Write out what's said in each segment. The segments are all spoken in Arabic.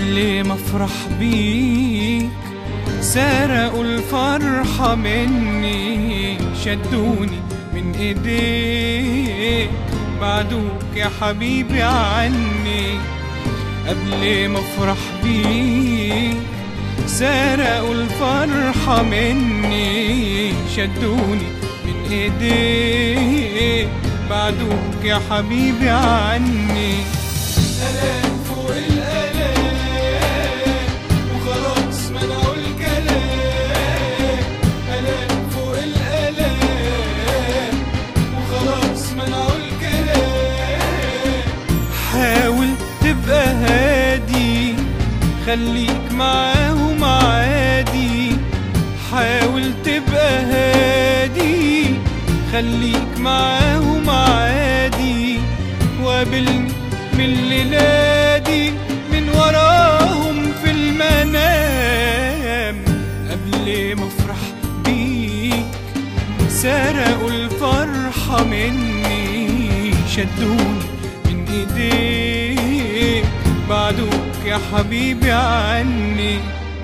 قبل ما افرح بيك سرقوا الفرحة مني، شدوني من ايديك بعدوك يا حبيبي عني. قبل ما افرح بيك سرقوا الفرحة مني، شدوني من ايديك بعدوك يا حبيبي عني. ألام فوق الألام وخلاص منعوا الكلام، ألام فوق الألام وخلاص منعوا الكلام. حاول تبقى هادي، خليك معاهم عادي. حاول تبقى هادي، خليك معاهم عادي. وقابلني من الليلة دي من وراهم في المنام. قبل ما افرح بيك سرقوا الفرحة مني، شدوني من ايديك بعدوك يا حبيبي عني.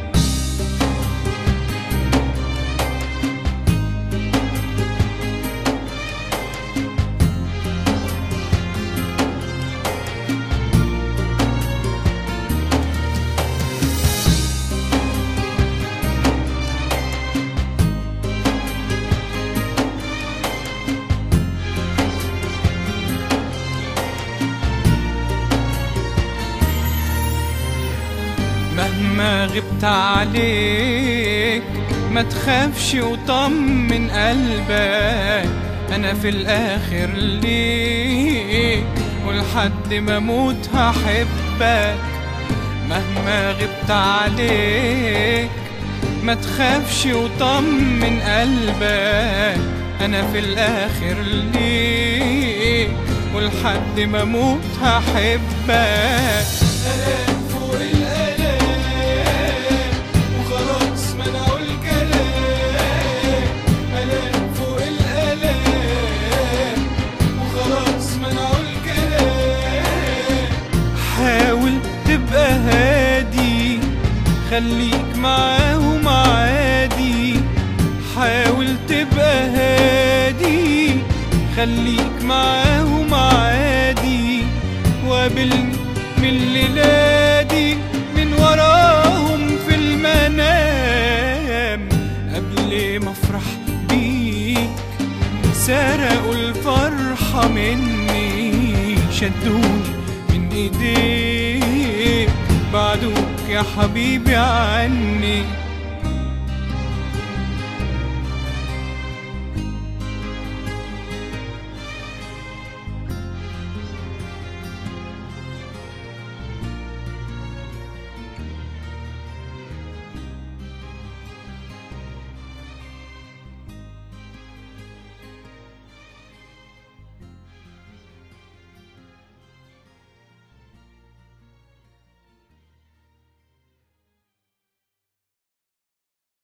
مهما غبت عليك ما تخافش وطمن قلبك، انا في الاخر ليك ولحد ما اموت هحبك. مهما غبت عليك ما تخافش وطمن قلبك، انا في الاخر ليك ولحد ما اموت هحبك. ألام فوق الألام وخلاص منعوا الكلام، ألام فوق الألام وخلاص منعوا الكلام. حاول تبقى هادي، خليك معاهم عادي. حاول تبقى هادي، خليك معاهم عادي. وقابلني من الليلة دي من وراهم في المنام. قبل ما افرح بيك سرقوا الفرحة مني، شدوني من ايديك بعدوك يا حبيبي عني.